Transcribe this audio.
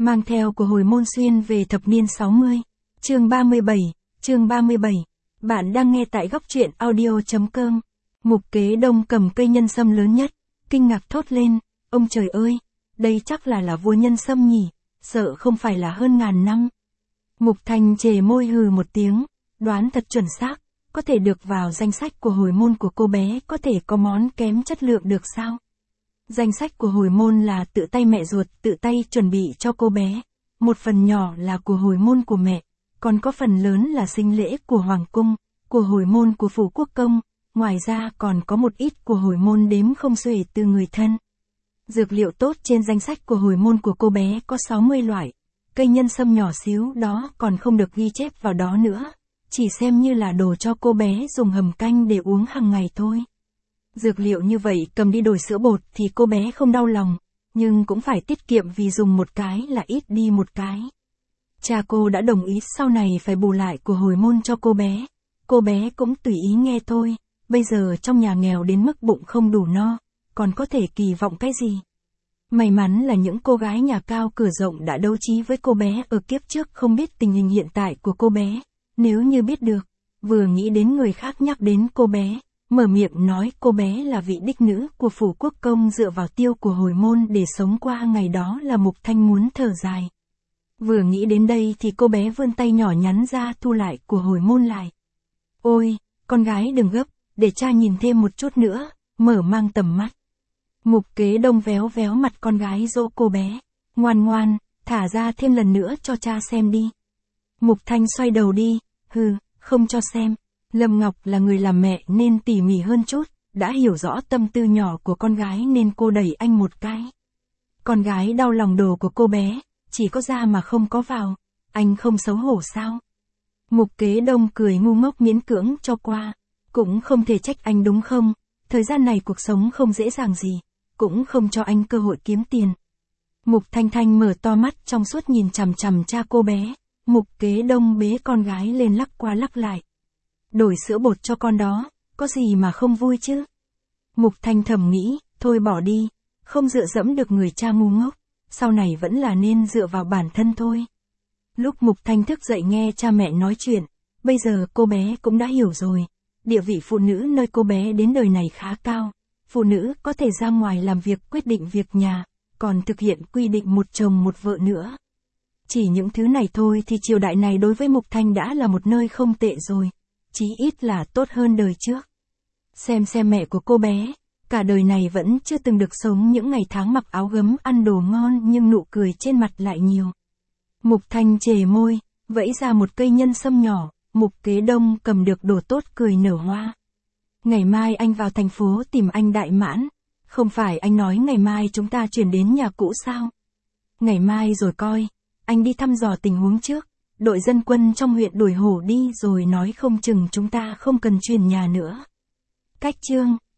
Mang theo của hồi môn xuyên về thập niên 60. Chương 37. Bạn đang nghe tại góc truyện audio.com. Mục Kế Đông cầm cây nhân sâm lớn nhất, kinh ngạc thốt lên, ông trời ơi, đây chắc là vua nhân sâm nhỉ, sợ không phải là hơn ngàn năm. Mục Thanh chề môi hừ một tiếng, đoán thật chuẩn xác, có thể được vào danh sách của hồi môn của cô bé, có thể có món kém chất lượng được sao? Danh sách của hồi môn là tự tay mẹ ruột tự tay chuẩn bị cho cô bé, một phần nhỏ là của hồi môn của mẹ, còn có phần lớn là sinh lễ của hoàng cung, của hồi môn của phủ quốc công, ngoài ra còn có một ít của hồi môn đếm không xuể từ người thân. Dược liệu tốt trên danh sách của hồi môn của cô bé có 60 loại, cây nhân sâm nhỏ xíu đó còn không được ghi chép vào đó nữa, chỉ xem như là đồ cho cô bé dùng hầm canh để uống hàng ngày thôi. Dược liệu như vậy cầm đi đổi sữa bột thì cô bé không đau lòng, nhưng cũng phải tiết kiệm vì dùng một cái là ít đi một cái. Cha cô đã đồng ý sau này phải bù lại của hồi môn cho cô bé cũng tùy ý nghe thôi, bây giờ trong nhà nghèo đến mức bụng không đủ no, còn có thể kỳ vọng cái gì. May mắn là những cô gái nhà cao cửa rộng đã đấu trí với cô bé ở kiếp trước không biết tình hình hiện tại của cô bé, nếu như biết được, vừa nghĩ đến người khác nhắc đến cô bé, mở miệng nói cô bé là vị đích nữ của phủ quốc công dựa vào tiêu của hồi môn để sống qua ngày đó là Mục Thanh muốn thở dài. Vừa nghĩ đến đây thì cô bé vươn tay nhỏ nhắn ra thu lại của hồi môn lại. Ôi, con gái đừng gấp, để cha nhìn thêm một chút nữa, mở mang tầm mắt. Mục Kế Đông véo véo mặt con gái dỗ cô bé, ngoan ngoan, thả ra thêm lần nữa cho cha xem đi. Mục Thanh xoay đầu đi, không cho xem. Lâm Ngọc là người làm mẹ nên tỉ mỉ hơn chút, đã hiểu rõ tâm tư nhỏ của con gái nên cô đẩy anh một cái. Con gái đau lòng đồ của cô bé, chỉ có ra mà không có vào, anh không xấu hổ sao? Mục Kế Đông cười ngu ngốc miễn cưỡng cho qua, cũng không thể trách anh đúng không, thời gian này cuộc sống không dễ dàng gì, cũng không cho anh cơ hội kiếm tiền. Mục Thanh Thanh mở to mắt trong suốt nhìn chằm chằm cha cô bé, Mục Kế Đông bế con gái lên lắc qua lắc lại. Đổi sữa bột cho con đó, có gì mà không vui chứ? Mục Thanh thầm nghĩ, thôi bỏ đi, không dựa dẫm được người cha ngu ngốc, sau này vẫn là nên dựa vào bản thân thôi. Lúc Mục Thanh thức dậy nghe cha mẹ nói chuyện, bây giờ cô bé cũng đã hiểu rồi, địa vị phụ nữ nơi cô bé đến đời này khá cao, phụ nữ có thể ra ngoài làm việc quyết định việc nhà, còn thực hiện quy định một chồng một vợ nữa. Chỉ những thứ này thôi thì triều đại này đối với Mục Thanh đã là một nơi không tệ rồi. Chí ít là tốt hơn đời trước. Xem mẹ của cô bé, cả đời này vẫn chưa từng được sống những ngày tháng mặc áo gấm ăn đồ ngon nhưng nụ cười trên mặt lại nhiều. Mục Thanh chề môi, vẫy ra một cây nhân sâm nhỏ, Mục Kế Đông cầm được đồ tốt cười nở hoa. Ngày mai anh vào thành phố tìm anh Đại Mãn, không phải anh nói ngày mai chúng ta chuyển đến nhà cũ sao? Ngày mai rồi coi, anh đi thăm dò tình huống trước. Đội dân quân trong huyện đuổi hổ đi rồi nói không chừng chúng ta không cần chuyển nhà nữa. Cách chương